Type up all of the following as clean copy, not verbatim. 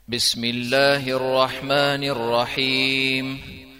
بسم الله الرحمن الرحيم.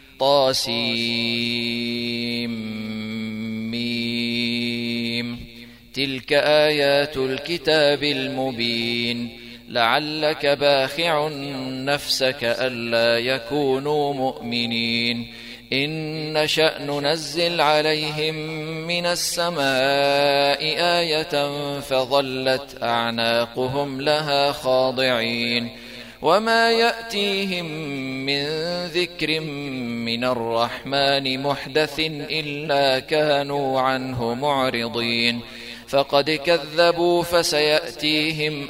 طاسيم. تلك آيات الكتاب المبين. لعلك باخع نفسك ألا يكونوا مؤمنين. إن نشأ ننزل عليهم من السماء آية فظلت أعناقهم لها خاضعين. وما يأتيهم من ذكر من الرحمن محدث إلا كانوا عنه معرضين. فقد كذبوا فسيأتيهم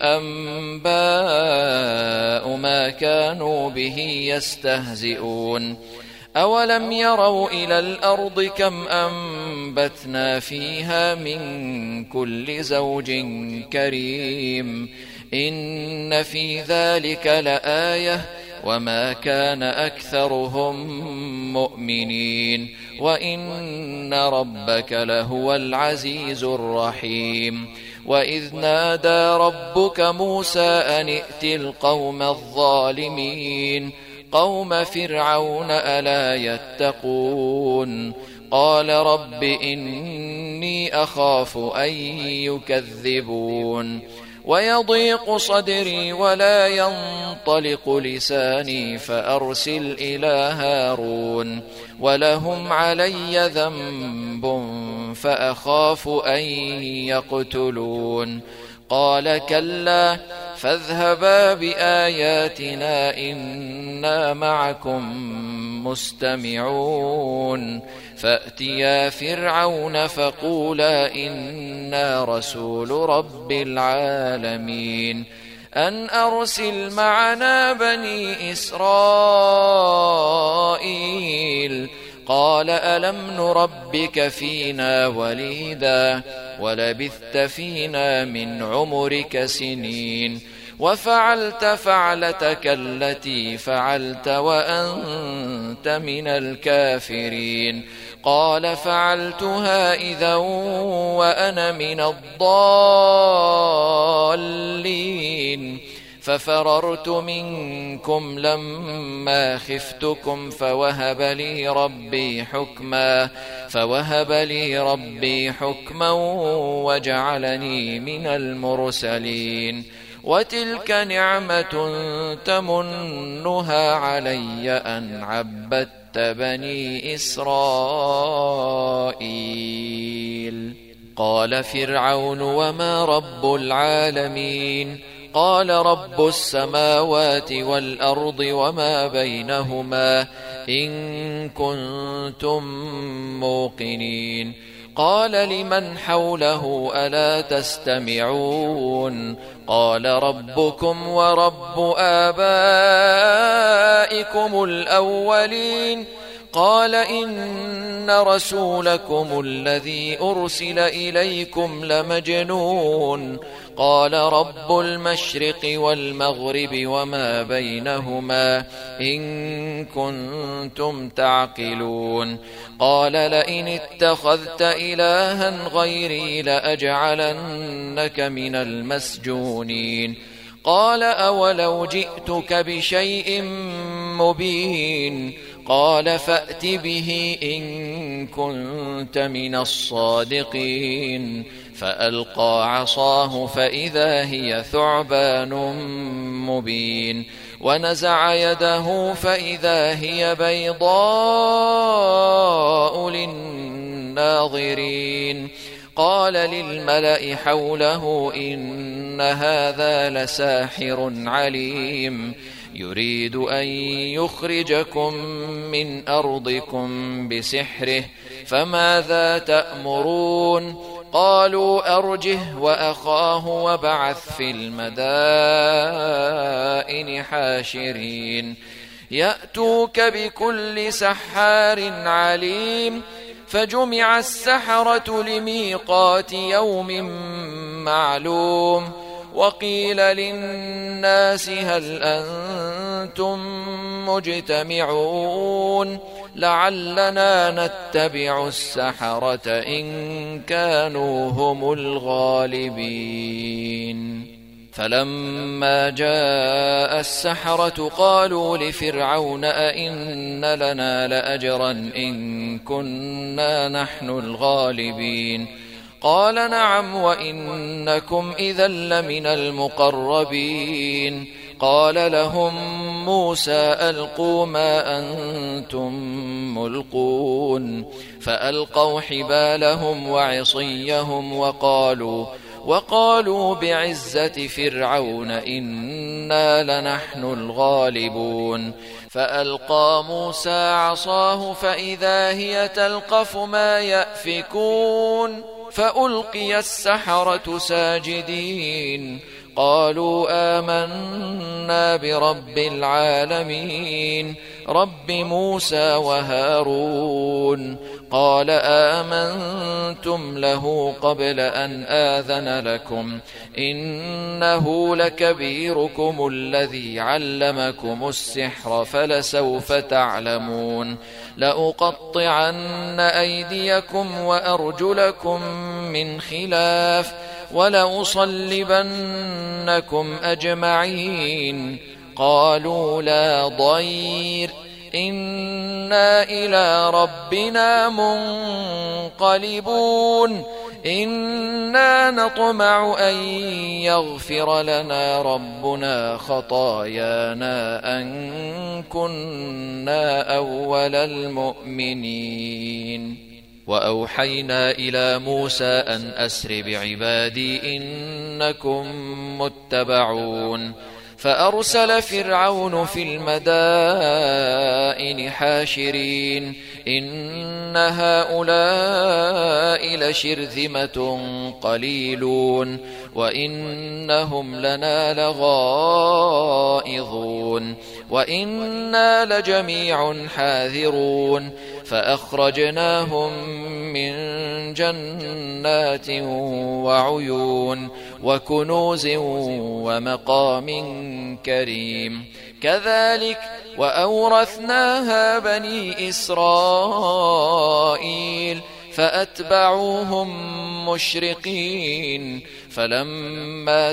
أنباء ما كانوا به يستهزئون. أولم يروا إلى الأرض كم أنبتنا فيها من كل زوج كريم. إن في ذلك لآية وما كان أكثرهم مؤمنين وإن ربك لهو العزيز الرحيم. وإذ نادى ربك موسى أن ائت القوم الظالمين قوم فرعون ألا يتقون. قال رب إني أخاف أن يكذبون. ويضيق صدري ولا ينطلق لساني فأرسل إلى هارون ولهم علي ذنب فأخاف أن يقتلون. قال كلا فاذهبا بآياتنا إنا معكم مستمعون. فأتيا فرعون فقولا إنا رسول رب العالمين أن أرسل معنا بني إسرائيل. قال ألم نربك فينا وليدا ولبثت فينا من عمرك سنين وفعلت فعلتك التي فعلت وأنت من الكافرين. قال فعلتها إذا وأنا من الضالين. ففررت منكم لما خفتكم فوهب لي ربي حكما وجعلني من المرسلين. وتلك نعمة تمنها علي أن عبدت بني إسرائيل. قال فرعون وما رب العالمين؟ قال رب السماوات والأرض وما بينهما إن كنتم موقنين. قال لمن حوله ألا تستمعون؟ قال ربكم ورب آبائكم الأولين. قال إن رسولكم الذي أرسل إليكم لمجنون. قال رب المشرق والمغرب وما بينهما إن كنتم تعقلون. قال لئن اتخذت إلها غيري لأجعلنك من المسجونين. قال أولو جئتك بشيء مبين؟ قال فأت به إن كنت من الصادقين. فألقى عصاه فإذا هي ثعبان مبين ونزع يده فإذا هي بيضاء للناظرين. قال للملأ حوله إن هذا لساحر عليم يريد أن يخرجكم من أرضكم بسحره فماذا تأمرون؟ قالوا أرجه وأخاه وابعث في المدائن حاشرين يأتوك بكل سحار عليم. فجمع السحرة لميقات يوم معلوم. وقيل للناس هل أنتم مجتمعون؟ لعلنا نتبع السحرة إن كانوا هم الغالبين. فلما جاء السحرة قالوا لفرعون أئن لنا لأجرا إن كنا نحن الغالبين قال نعم وإنكم إذا لمن المقربين قال لهم موسى ألقوا ما أنتم ملقون فألقوا حبالهم وعصيهم وقالوا بعزة فرعون إنا لنحن الغالبون فألقى موسى عصاه فإذا هي تلقف ما يأفكون فألقي السحرة ساجدين قالوا آمنا برب العالمين رب موسى وهارون قال آمنتم له قبل أن آذن لكم إنه لكبيركم الذي علمكم السحر فلسوف تعلمون لأقطعن أيديكم وأرجلكم من خلاف ولأصلبنكم أجمعين قالوا لا ضير إنا إلى ربنا منقلبون إنا نطمع أن يغفر لنا ربنا خطايانا أن كنا أول المؤمنين وأوحينا إلى موسى أن أسر بعبادي إنكم متبعون فأرسل فرعون في المدائن حاشرين إن هؤلاء لشرذمة قليلون وإنهم لنا لغائظون وإنا لجميع حاذرون فأخرجناهم من جنات وعيون وكنوز ومقام كريم كذلك وأورثناها بني إسرائيل فأتبعوهم مشرقين فلما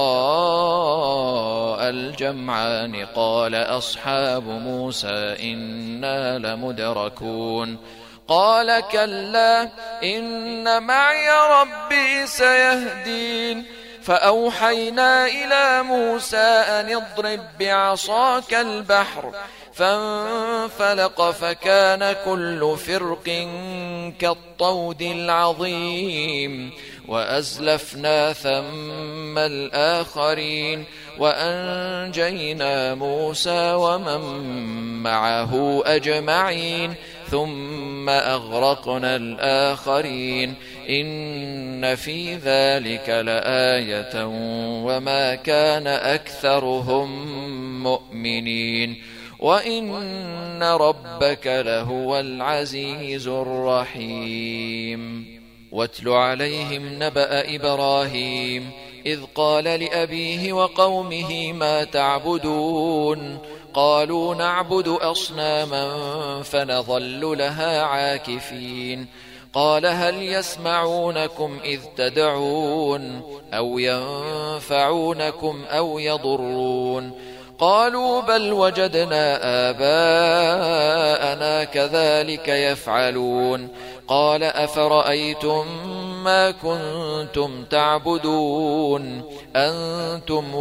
تراءى الجمعان قال أصحاب موسى إنا لمدركون قال كلا إن معي ربي سيهدين فأوحينا إلى موسى أن اضرب بعصاك البحر فانفلق فكان كل فرق كالطود العظيم وأزلفنا ثم الآخرين وأنجينا موسى ومن معه أجمعين ثم أغرقنا الآخرين إن في ذلك لآية وما كان أكثرهم مؤمنين وإن ربك لهو العزيز الرحيم واتل عليهم نبأ إبراهيم إذ قال لأبيه وقومه ما تعبدون قالوا نعبد أصناما فنظل لها عاكفين قال هل يسمعونكم إذ تدعون أو ينفعونكم أو يضرون قالوا بل وجدنا آباءنا كذلك يفعلون قال أفرأيتم ما كنتم تعبدون أنتم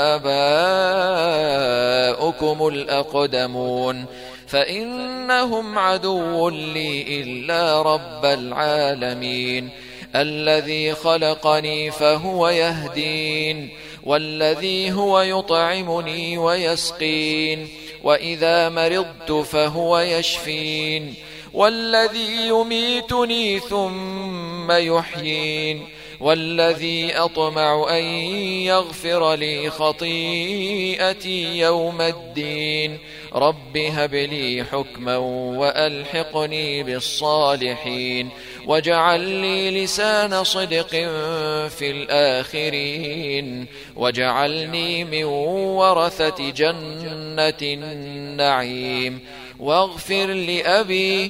وآباؤكم الأقدمون فإنهم عدو لي إلا رب العالمين الذي خلقني فهو يهدين والذي هو يطعمني ويسقين وإذا مرضت فهو يشفين والذي يميتني ثم يحيين والذي أطمع أن يغفر لي خطيئتي يوم الدين رب هب لي حكما وألحقني بالصالحين واجعل لي لسان صدق في الآخرين واجعلني من ورثة جنة النعيم واغفر لأبي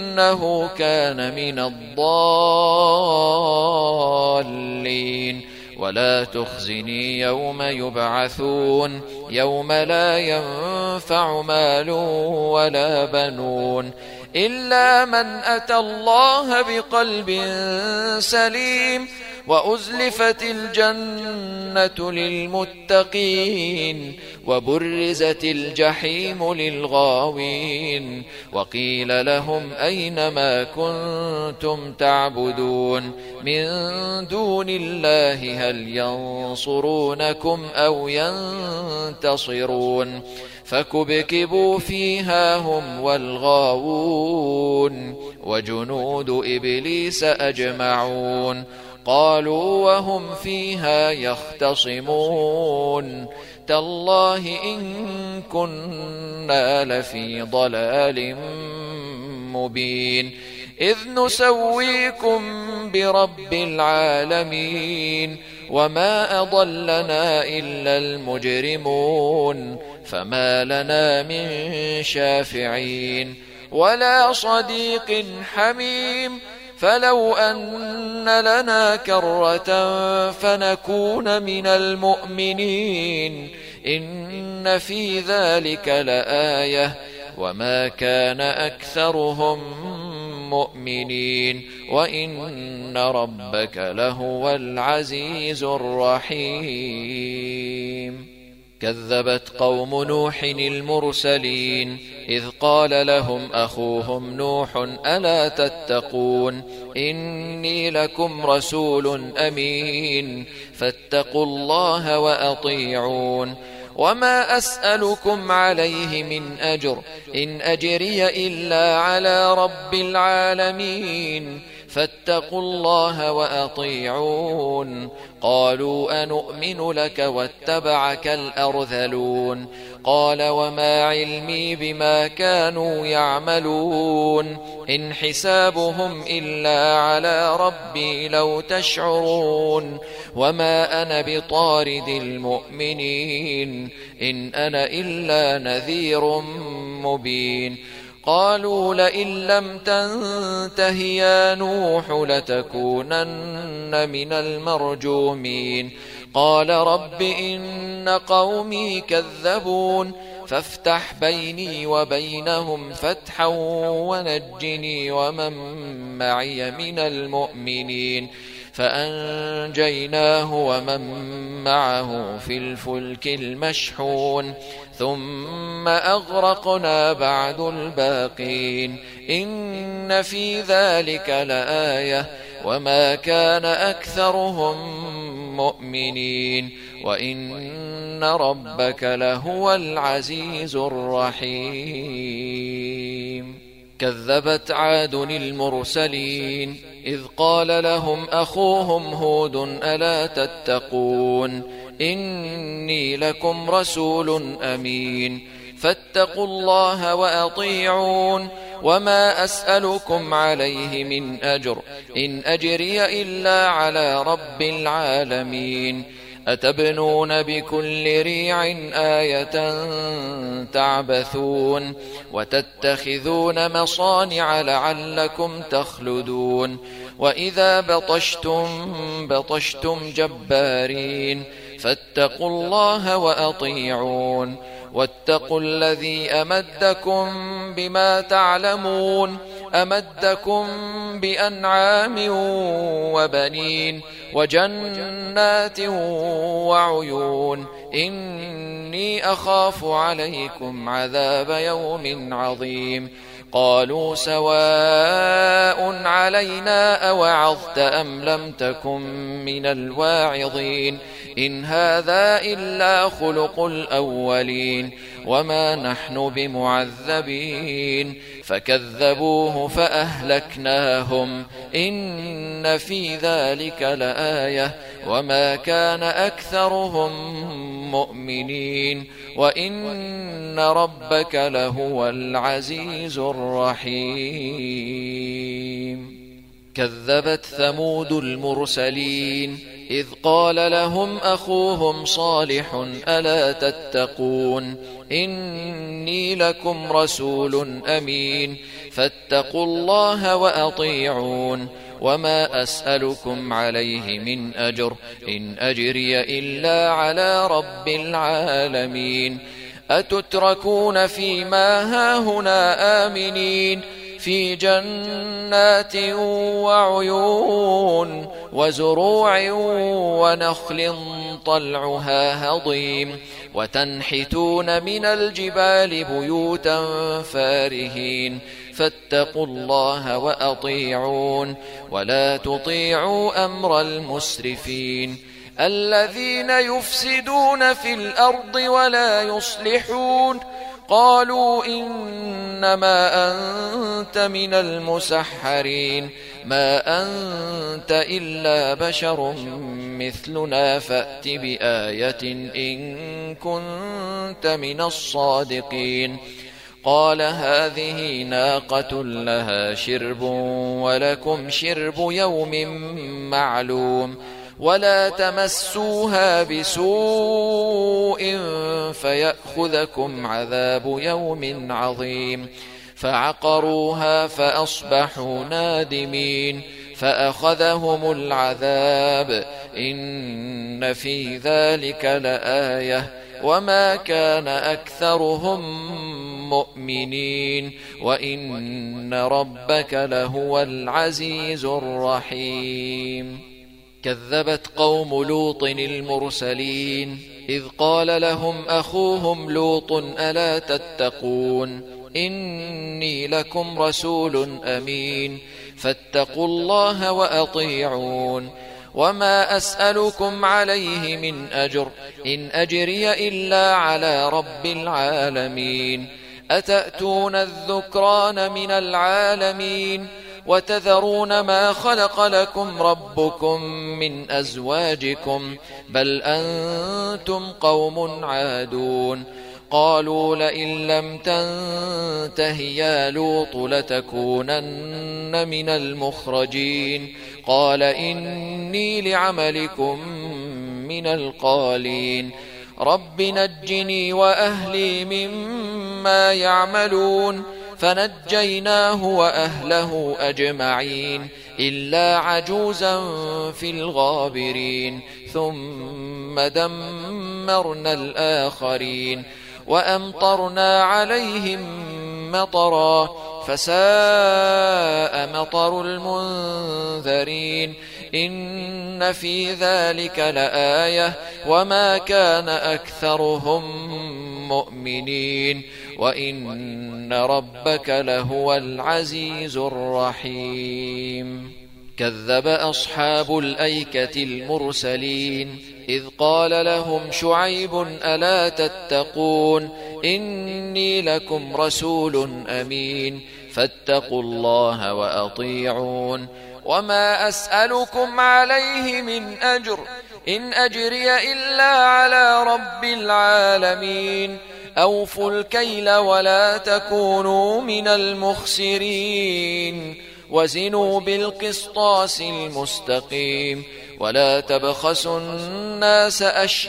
إنه كان من الضالين ولا تخزني يوم يبعثون يوم لا ينفع مال ولا بنون إلا من أتى الله بقلب سليم وأزلفت الجنة للمتقين وبرزت الجحيم للغاوين وقيل لهم أين ما كنتم تعبدون من دون الله هل ينصرونكم أو ينتصرون فكبكبوا فيها هم والغاوون وجنود إبليس أجمعون قالوا وهم فيها يختصمون تالله إن كنا لفي ضلال مبين إذ نسويكم برب العالمين وما أضلنا إلا المجرمون فما لنا من شافعين ولا صديق حميم فلو أن لنا كرة فنكون من المؤمنين إن في ذلك لآية وما كان أكثرهم مؤمنين وإن ربك لهو العزيز الرحيم كذبت قوم نوح المرسلين إذ قال لهم أخوهم نوح ألا تتقون إني لكم رسول أمين فاتقوا الله وأطيعون وما أسألكم عليه من أجر إن أجري إلا على رب العالمين فاتقوا الله وأطيعون قالوا أنؤمن لك واتبعك الأرذلون قال وما علمي بما كانوا يعملون إن حسابهم إلا على ربي لو تشعرون وما أنا بطارد المؤمنين إن أنا إلا نذير مبين قالوا لئن لم تنته يا نوح لتكونن من المرجومين قال رب إن قومي كذبون فافتح بيني وبينهم فتحا ونجني ومن معي من المؤمنين فأنجيناه ومن معه في الفلك المشحون ثم أغرقنا بعد الباقين إن في ذلك لآية وما كان أكثرهم مؤمنين وإن ربك لهو العزيز الرحيم كذبت عاد المرسلين إذ قال لهم أخوهم هود ألا تتقون إني لكم رسول أمين فاتقوا الله وأطيعون وما أسألكم عليه من أجر إن أجري إلا على رب العالمين أتبنون بكل ريع آية تعبثون وتتخذون مصانع لعلكم تخلدون وإذا بطشتم جبارين فاتقوا الله وأطيعون واتقوا الذي أمدكم بما تعلمون أمدكم بأنعام وبنين وجنات وعيون إني أخاف عليكم عذاب يوم عظيم قالوا سواء علينا أوعظت أم لم تكن من الواعظين إن هذا إلا خلق الأولين وما نحن بمعذبين فكذبوه فأهلكناهم إن في ذلك لآية وما كان أكثرهم مؤمنين وإن ربك لهو العزيز الرحيم كذبت ثمود المرسلين إذ قال لهم أخوهم صالح ألا تتقون إني لكم رسول أمين فاتقوا الله وأطيعون وما أسألكم عليه من أجر إن أجري إلا على رب العالمين أتتركون فيما هاهنا آمنين في جنات وعيون وزروع ونخل طلعها هضيم وتنحتون من الجبال بيوتا فارهين فاتقوا الله وأطيعون ولا تطيعوا أمر المسرفين الذين يفسدون في الأرض ولا يصلحون قالوا إنما أنت من المسحرين ما أنت إلا بشر مثلنا فأت بآية إن كنت من الصادقين قال هذه ناقة لها شرب ولكم شرب يوم معلوم ولا تمسوها بسوء فيأخذكم عذاب يوم عظيم فعقروها فأصبحوا نادمين فأخذهم العذاب إن في ذلك لآية وما كان أكثرهم مؤمنين وإن ربك لهو العزيز الرحيم كذبت قوم لوط المرسلين إذ قال لهم أخوهم لوط ألا تتقون إني لكم رسول أمين فاتقوا الله وأطيعون وما أسألكم عليه من أجر إن أجري إلا على رب العالمين أتأتون الذكران من العالمين وتذرون ما خلق لكم ربكم من أزواجكم بل أنتم قوم عادون قالوا لئن لم تنته يا لوط لتكونن من المخرجين قال إني لعملكم من القالين رب نجني وأهلي مما يعملون فنجيناه وأهله أجمعين إلا عجوزا في الغابرين ثم دمرنا الآخرين وأمطرنا عليهم مطرا فساء مطر المنذرين إن في ذلك لآية وما كان أكثرهم مؤمنين وإن ربك لهو العزيز الرحيم كذب أصحاب الأيكة المرسلين إذ قال لهم شعيب ألا تتقون إني لكم رسول أمين فاتقوا الله وأطيعون وما أسألكم عليه من أجر إن أجري إلا على رب العالمين أوفوا الكيل ولا تكونوا من المخسرين وزنوا بالقسطاس المستقيم ولا تبخسوا الناس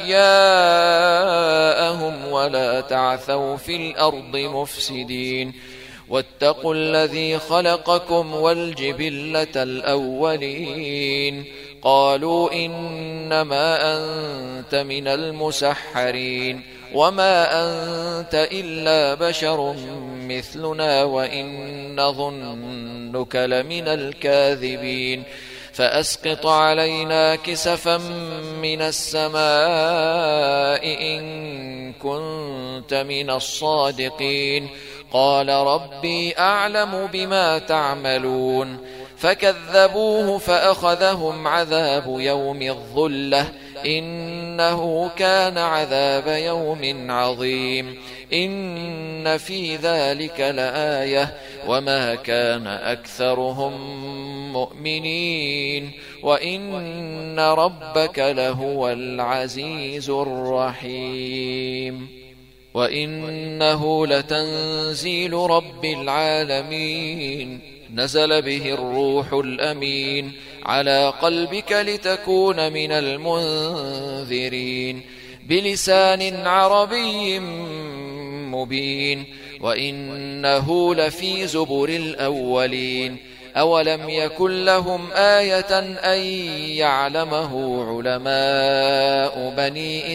أشياءهم ولا تعثوا في الأرض مفسدين واتقوا الذي خلقكم والجبلة الأولين قالوا إنما أنت من المسحرين وما أنت إلا بشر مثلنا وإن نظنك لمن الكاذبين فأسقط علينا كسفا من السماء إن كنت من الصادقين قال ربي أعلم بما تعملون فكذبوه فأخذهم عذاب يوم الظلة إنه كان عذاب يوم عظيم إن في ذلك لآية وما كان أكثرهم مؤمنين وإن ربك لهو العزيز الرحيم وإنه لتنزيل رب العالمين نزل به الروح الأمين على قلبك لتكون من المنذرين بلسان عربي مبين وإنه لفي زبر الأولين أولم يكن لهم آية أن يعلمه علماء بني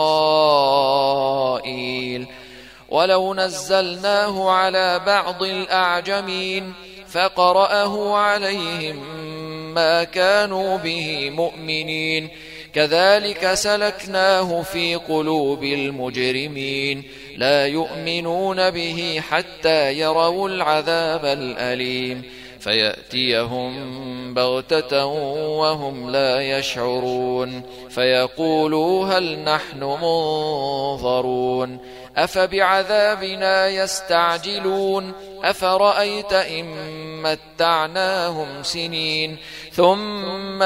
إسرائيل ولو نزلناه على بعض الأعجمين فقرأه عليهم ما كانوا به مؤمنين كذلك سلكناه في قلوب المجرمين لا يؤمنون به حتى يروا العذاب الأليم فيأتيهم بغتة وهم لا يشعرون فيقولوا هل نحن منظرون أفبعذابنا يستعجلون أفرأيت إن متعناهم سنين ثم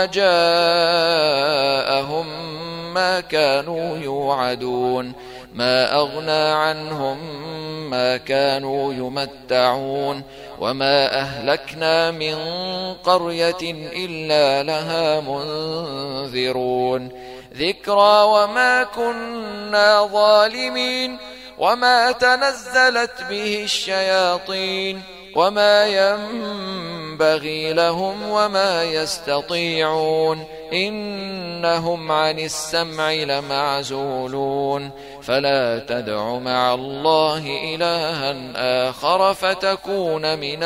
جاءهم ما كانوا يوعدون ما أغنى عنهم ما كانوا يمتعون وما أهلكنا من قرية إلا لها منذرون ذكرى وما كنا ظالمين وما تنزلت به الشياطين وما ينبغي لهم وما يستطيعون إنهم عن السمع لمعزولون فلا تدع مع الله إلها آخر فتكون من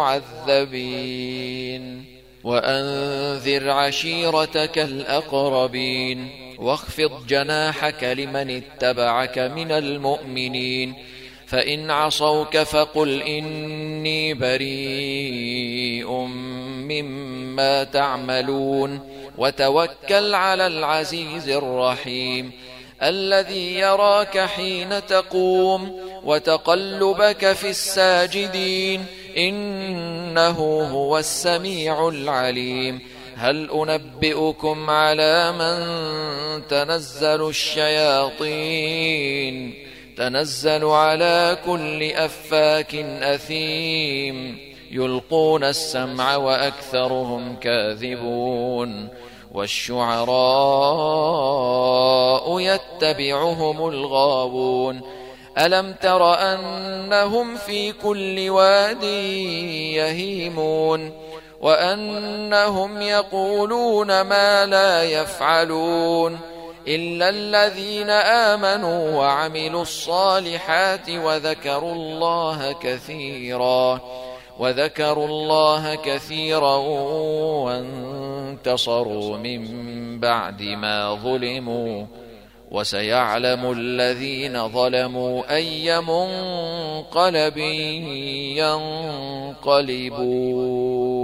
المعذبين وأنذر عشيرتك الأقربين واخفض جناحك لمن اتبعك من المؤمنين فإن عصوك فقل إني بريء مما تعملون وتوكل على العزيز الرحيم الذي يراك حين تقوم وتقلبك في الساجدين إنه هو السميع العليم هل أنبئكم على من تنزل الشياطين تنزل على كل أفاك أثيم يلقون السمع وأكثرهم كاذبون والشعراء يتبعهم الغاوون ألم تر أنهم في كل واد يهيمون وأنهم يقولون ما لا يفعلون إلا الذين آمنوا وعملوا الصالحات وذكروا الله كثيرا وانتصروا من بعد ما ظلموا وسيعلم الذين ظلموا أي منقلب ينقلبون